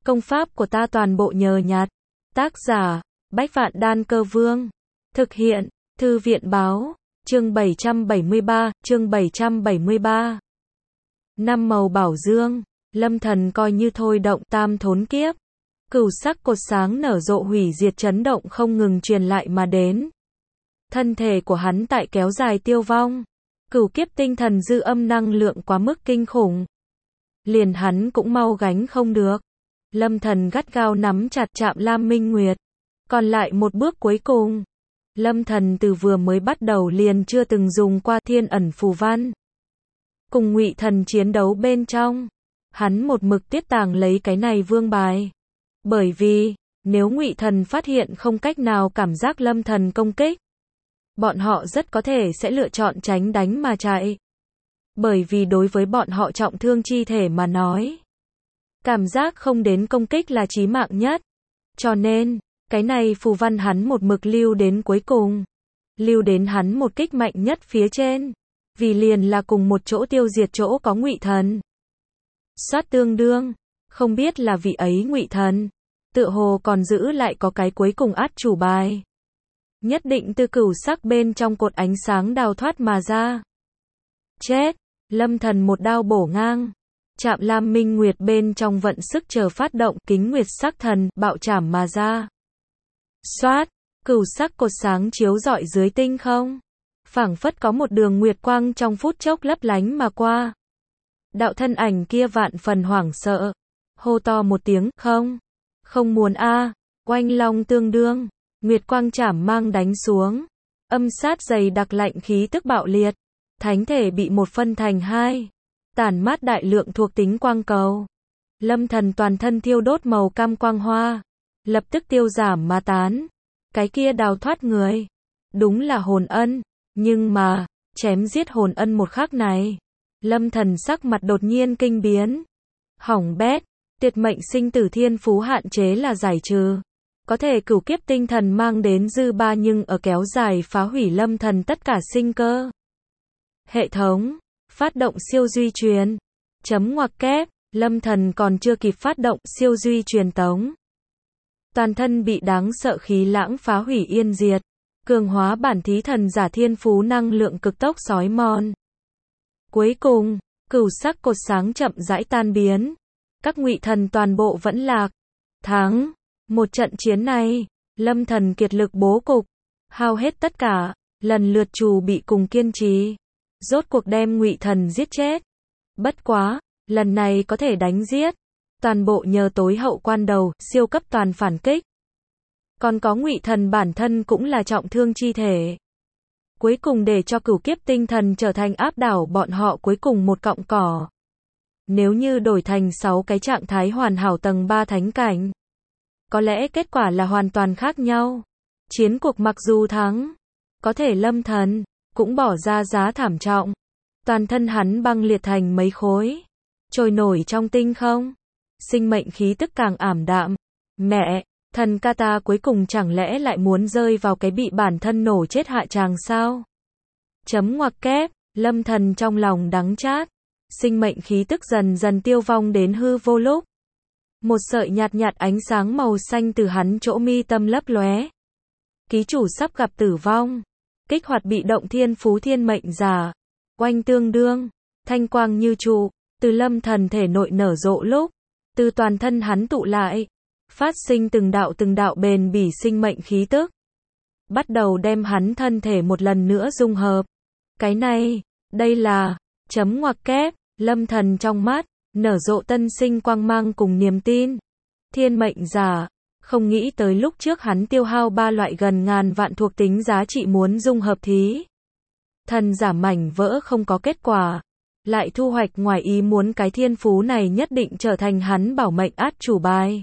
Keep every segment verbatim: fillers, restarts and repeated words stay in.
Công pháp của ta toàn bộ nhờ nhặt. Tác giả, Bách Vạn Đan Cơ Vương. Thực hiện, Thư viện Báo. Chương bảy trăm bảy mươi ba, chương bảy trăm bảy mươi ba. Năm màu bảo dương, Lâm Thần coi như thôi động tam thốn kiếp. Cửu sắc cột sáng nở rộ hủy diệt chấn động không ngừng truyền lại mà đến. Thân thể của hắn tại kéo dài tiêu vong. Cửu kiếp tinh thần dư âm năng lượng quá mức kinh khủng. Liền hắn cũng mau gánh không được. Lâm Thần gắt gao nắm chặt Trạm Lam Minh Nguyệt. Còn lại một bước cuối cùng. Lâm Thần từ vừa mới bắt đầu liền chưa từng dùng qua thiên ẩn phù văn. Cùng Ngụy Thần chiến đấu bên trong, hắn một mực tiết tàng lấy cái này vương bài. Bởi vì, nếu Ngụy Thần phát hiện không cách nào cảm giác Lâm Thần công kích, bọn họ rất có thể sẽ lựa chọn tránh đánh mà chạy. Bởi vì đối với bọn họ trọng thương chi thể mà nói, cảm giác không đến công kích là chí mạng nhất. Cho nên, cái này phù văn hắn một mực lưu đến cuối cùng. Lưu đến hắn một kích mạnh nhất phía trên. Vì liền là cùng một chỗ tiêu diệt chỗ có Ngụy Thần. Soát tương đương, không biết là vị ấy Ngụy Thần, tựa hồ còn giữ lại có cái cuối cùng át chủ bài. Nhất định từ cửu sắc bên trong cột ánh sáng đào thoát mà ra. Chết, Lâm Thần một đao bổ ngang. Trạm Lam Minh Nguyệt bên trong vận sức chờ phát động kính nguyệt sắc thần, bạo chảm mà ra. Xoát, cửu sắc cột sáng chiếu rọi dưới tinh không. Phảng phất có một đường nguyệt quang trong phút chốc lấp lánh mà qua. Đạo thân ảnh kia vạn phần hoảng sợ. Hô to một tiếng, không, không muốn a à. Oanh long tương đương, nguyệt quang chảm mang đánh xuống. Âm sát dày đặc lạnh khí tức bạo liệt. Thánh thể bị một phân thành hai. Tản mát đại lượng thuộc tính quang cầu. Lâm Thần toàn thân thiêu đốt màu cam quang hoa. Lập tức tiêu giảm mà tán. Cái kia đào thoát người. Đúng là hồn ân. Nhưng mà, chém giết hồn ân một khắc này. Lâm Thần sắc mặt đột nhiên kinh biến. Hỏng bét. Tuyệt mệnh sinh tử thiên phú hạn chế là giải trừ. Có thể cửu kiếp tinh thần mang đến dư ba nhưng ở kéo dài phá hủy Lâm Thần tất cả sinh cơ. Hệ thống. Phát động siêu duy truyền. Chấm ngoặc kép. Lâm Thần còn chưa kịp phát động siêu duy truyền tống. Toàn thân bị đáng sợ khí lãng phá hủy yên diệt. Cường hóa bản thí thần giả thiên phú năng lượng cực tốc xói mòn. Cuối cùng, cửu sắc cột sáng chậm rãi tan biến. Các Ngụy Thần toàn bộ vẫn lạc. Thắng. Một trận chiến này, Lâm Thần kiệt lực bố cục. Hao hết tất cả, lần lượt trù bị cùng kiên trì. Rốt cuộc đem Ngụy Thần giết chết. Bất quá, lần này có thể đánh giết. Toàn bộ nhờ tối hậu quan đầu, siêu cấp toàn phản kích. Còn có Ngụy Thần bản thân cũng là trọng thương chi thể. Cuối cùng để cho cửu kiếp tinh thần trở thành áp đảo bọn họ cuối cùng một cọng cỏ. Nếu như đổi thành sáu cái trạng thái hoàn hảo tầng ba thánh cảnh, có lẽ kết quả là hoàn toàn khác nhau. Chiến cuộc mặc dù thắng, có thể Lâm Thần cũng bỏ ra giá thảm trọng. Toàn thân hắn băng liệt thành mấy khối, trôi nổi trong tinh không. Sinh mệnh khí tức càng ảm đạm. Mẹ, thần ca ta cuối cùng chẳng lẽ lại muốn rơi vào cái bị bản thân nổ chết hạ tràng sao? Chấm ngoặc kép, Lâm Thần trong lòng đắng chát. Sinh mệnh khí tức dần dần tiêu vong đến hư vô lúc. Một sợi nhạt nhạt ánh sáng màu xanh từ hắn chỗ mi tâm lấp lóe. Ký chủ sắp gặp tử vong. Kích hoạt bị động thiên phú thiên mệnh giả. Oanh tương đương, thanh quang như trụ, từ Lâm Thần thể nội nở rộ lúc. Từ toàn thân hắn tụ lại. Phát sinh từng đạo từng đạo bền bỉ sinh mệnh khí tức. Bắt đầu đem hắn thân thể một lần nữa dung hợp. Cái này, đây là, chấm ngoặc kép, Lâm Thần trong mắt, nở rộ tân sinh quang mang cùng niềm tin. Thiên mệnh giả, không nghĩ tới lúc trước hắn tiêu hao ba loại gần ngàn vạn thuộc tính giá trị muốn dung hợp thí. Thần giả mảnh vỡ không có kết quả. Lại thu hoạch ngoài ý muốn cái thiên phú này nhất định trở thành hắn bảo mệnh át chủ bài.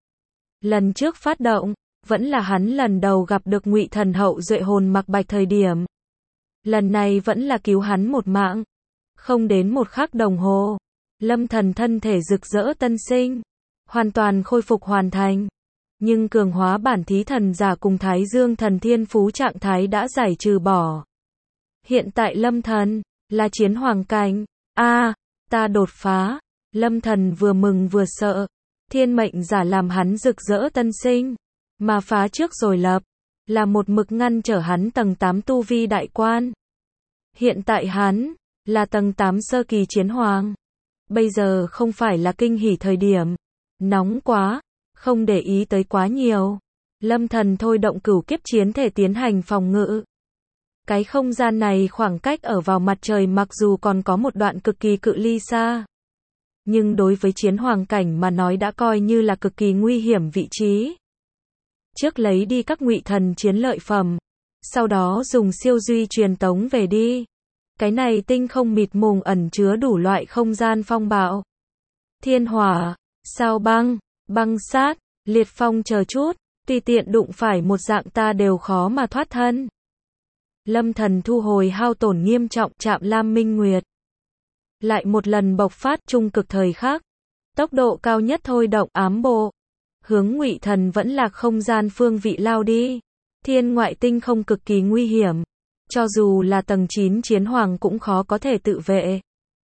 Lần trước phát động, vẫn là hắn lần đầu gặp được Ngụy Thần hậu duệ hồn mặc bạch thời điểm. Lần này vẫn là cứu hắn một mạng. Không đến một khắc đồng hồ, Lâm Thần thân thể rực rỡ tân sinh, hoàn toàn khôi phục hoàn thành. Nhưng cường hóa bản thí thần giả cùng Thái Dương thần thiên phú trạng thái đã giải trừ bỏ. Hiện tại Lâm Thần là chiến hoàng cảnh. A, à, ta đột phá. Lâm Thần vừa mừng vừa sợ. Thiên mệnh giả làm hắn rực rỡ tân sinh, mà phá trước rồi lập, là một mực ngăn trở hắn tầng tám tu vi đại quan. Hiện tại hắn, là tầng tám sơ kỳ chiến hoàng. Bây giờ không phải là kinh hỉ thời điểm. Nóng quá, không để ý tới quá nhiều. Lâm Thần thôi động cửu kiếp chiến thể tiến hành phòng ngự. Cái không gian này khoảng cách ở vào mặt trời mặc dù còn có một đoạn cực kỳ cự ly xa. Nhưng đối với chiến hoàng cảnh mà nói đã coi như là cực kỳ nguy hiểm vị trí. Trước lấy đi các ngụy thần chiến lợi phẩm. Sau đó dùng siêu duy truyền tống về đi. Cái này tinh không mịt mùng ẩn chứa đủ loại không gian phong bạo. Thiên hỏa, sao băng, băng sát, liệt phong chờ chút, tùy tiện đụng phải một dạng ta đều khó mà thoát thân. Lâm Thần thu hồi hao tổn nghiêm trọng chạm Lam Minh Nguyệt. Lại một lần bộc phát trung cực thời khắc. Tốc độ cao nhất thôi động ám bộ. Hướng ngụy thần vẫn là không gian phương vị lao đi. Thiên ngoại tinh không cực kỳ nguy hiểm. Cho dù là tầng chín chiến hoàng cũng khó có thể tự vệ.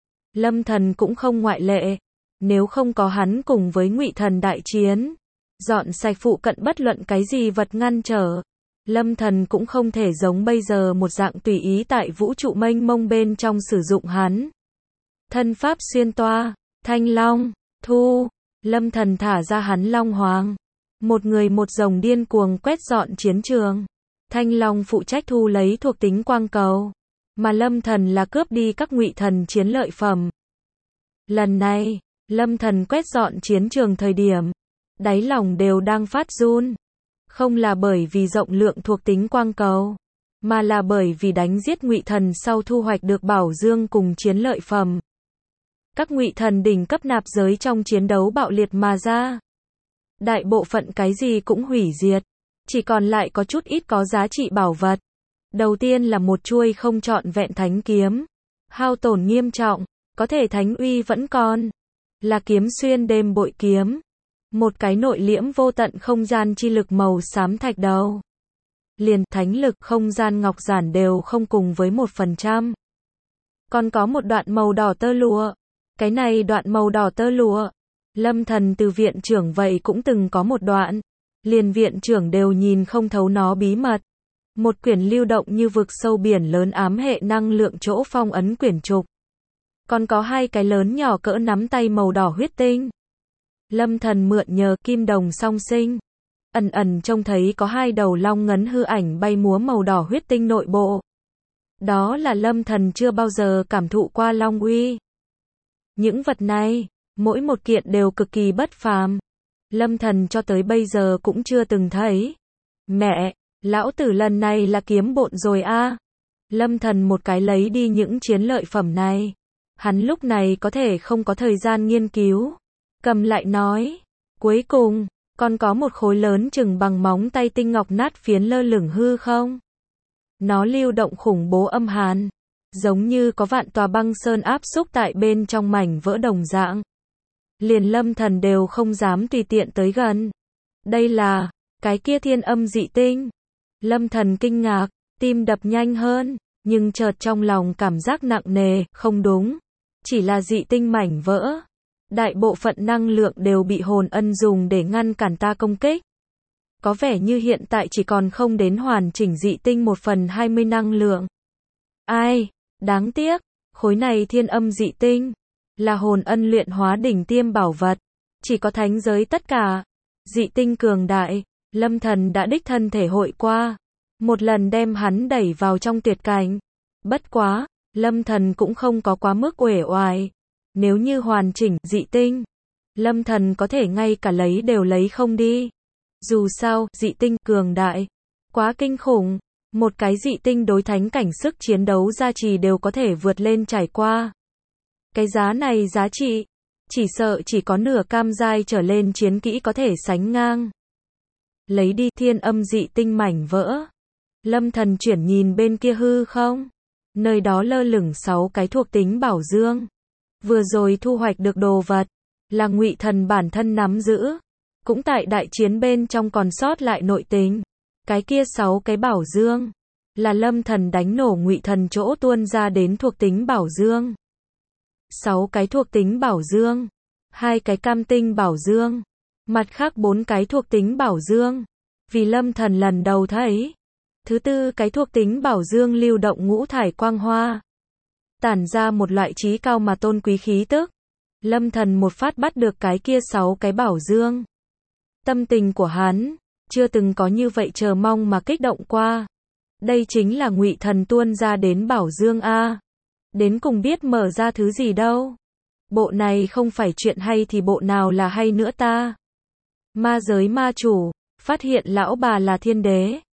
Lâm Thần cũng không ngoại lệ. Nếu không có hắn cùng với ngụy thần đại chiến, dọn sạch phụ cận bất luận cái gì vật ngăn trở, Lâm Thần cũng không thể giống bây giờ một dạng tùy ý tại vũ trụ mênh mông bên trong sử dụng hắn. Thân pháp xuyên toa, thanh long, thu, Lâm Thần thả ra hắn long hoàng. Một người một rồng điên cuồng quét dọn chiến trường. Thanh long phụ trách thu lấy thuộc tính quang cầu, mà Lâm Thần là cướp đi các ngụy thần chiến lợi phẩm. Lần này, Lâm Thần quét dọn chiến trường thời điểm, đáy lòng đều đang phát run. Không là bởi vì rộng lượng thuộc tính quang cầu, mà là bởi vì đánh giết ngụy thần sau thu hoạch được bảo dương cùng chiến lợi phẩm. Các ngụy thần đỉnh cấp nạp giới trong chiến đấu bạo liệt mà ra. Đại bộ phận cái gì cũng hủy diệt, chỉ còn lại có chút ít có giá trị bảo vật. Đầu tiên là một chuôi không trọn vẹn thánh kiếm, hao tổn nghiêm trọng, có thể thánh uy vẫn còn, là kiếm xuyên đêm bội kiếm. Một cái nội liễm vô tận không gian chi lực màu xám thạch đầu. Liền thánh lực không gian ngọc giản đều không cùng với một phần trăm. Còn có một đoạn màu đỏ tơ lụa. Cái này đoạn màu đỏ tơ lụa, Lâm Thần từ viện trưởng vậy cũng từng có một đoạn. Liền viện trưởng đều nhìn không thấu nó bí mật. Một quyển lưu động như vực sâu biển lớn ám hệ năng lượng chỗ phong ấn quyển trục. Còn có hai cái lớn nhỏ cỡ nắm tay màu đỏ huyết tinh. Lâm Thần mượn nhờ kim đồng song sinh. Ẩn ẩn trông thấy có hai đầu long ngấn hư ảnh bay múa màu đỏ huyết tinh nội bộ. Đó là Lâm Thần chưa bao giờ cảm thụ qua long uy. Những vật này, mỗi một kiện đều cực kỳ bất phàm. Lâm Thần cho tới bây giờ cũng chưa từng thấy. Mẹ, lão tử lần này là kiếm bộn rồi a. Lâm Thần một cái lấy đi những chiến lợi phẩm này. Hắn lúc này có thể không có thời gian nghiên cứu. Cầm lại nói. Cuối cùng, còn có một khối lớn chừng bằng móng tay tinh ngọc nát phiến lơ lửng hư không. Nó lưu động khủng bố âm hàn. Giống như có vạn tòa băng sơn áp xúc tại bên trong mảnh vỡ đồng dạng. Liền Lâm Thần đều không dám tùy tiện tới gần. Đây là, cái kia thiên âm dị tinh. Lâm Thần kinh ngạc, tim đập nhanh hơn, nhưng chợt trong lòng cảm giác nặng nề, không đúng. Chỉ là dị tinh mảnh vỡ. Đại bộ phận năng lượng đều bị hồn ân dùng để ngăn cản ta công kích. Có vẻ như hiện tại chỉ còn không đến hoàn chỉnh dị tinh một phần hai mươi năng lượng. Ai, đáng tiếc, khối này thiên âm dị tinh. Là hồn ân luyện hóa đỉnh tiêm bảo vật. Chỉ có thánh giới tất cả. Dị tinh cường đại, Lâm Thần đã đích thân thể hội qua. Một lần đem hắn đẩy vào trong tuyệt cảnh. Bất quá, Lâm Thần cũng không có quá mức uể oải. Nếu như hoàn chỉnh dị tinh, Lâm Thần có thể ngay cả lấy đều lấy không đi. Dù sao, dị tinh cường đại, quá kinh khủng. Một cái dị tinh đối thánh cảnh sức chiến đấu gia trì đều có thể vượt lên trải qua. Cái giá này giá trị, chỉ sợ chỉ có nửa cam giai trở lên chiến kỹ có thể sánh ngang. Lấy đi thiên âm dị tinh mảnh vỡ. Lâm Thần chuyển nhìn bên kia hư không. Nơi đó lơ lửng sáu cái thuộc tính bảo dương. Vừa rồi thu hoạch được đồ vật, là ngụy thần bản thân nắm giữ. Cũng tại đại chiến bên trong còn sót lại nội tình. Cái kia sáu cái bảo dương, là Lâm Thần đánh nổ ngụy thần chỗ tuôn ra đến thuộc tính bảo dương. Sáu cái thuộc tính bảo dương, hai cái cam tinh bảo dương, Mặt khác bốn cái thuộc tính bảo dương, vì Lâm Thần lần đầu thấy. Thứ tư cái thuộc tính bảo dương lưu động ngũ thải quang hoa, tản ra một loại trí cao mà tôn quý khí tức. Lâm Thần một phát bắt được cái kia sáu cái bảo dương. Tâm tình của hắn chưa từng có như vậy chờ mong mà kích động qua. Đây chính là Ngụy Thần tuôn ra đến bảo dương a. Đến cùng biết mở ra thứ gì đâu. Bộ này không phải chuyện hay thì bộ nào là hay nữa ta. Ma giới ma chủ phát hiện lão bà là thiên đế.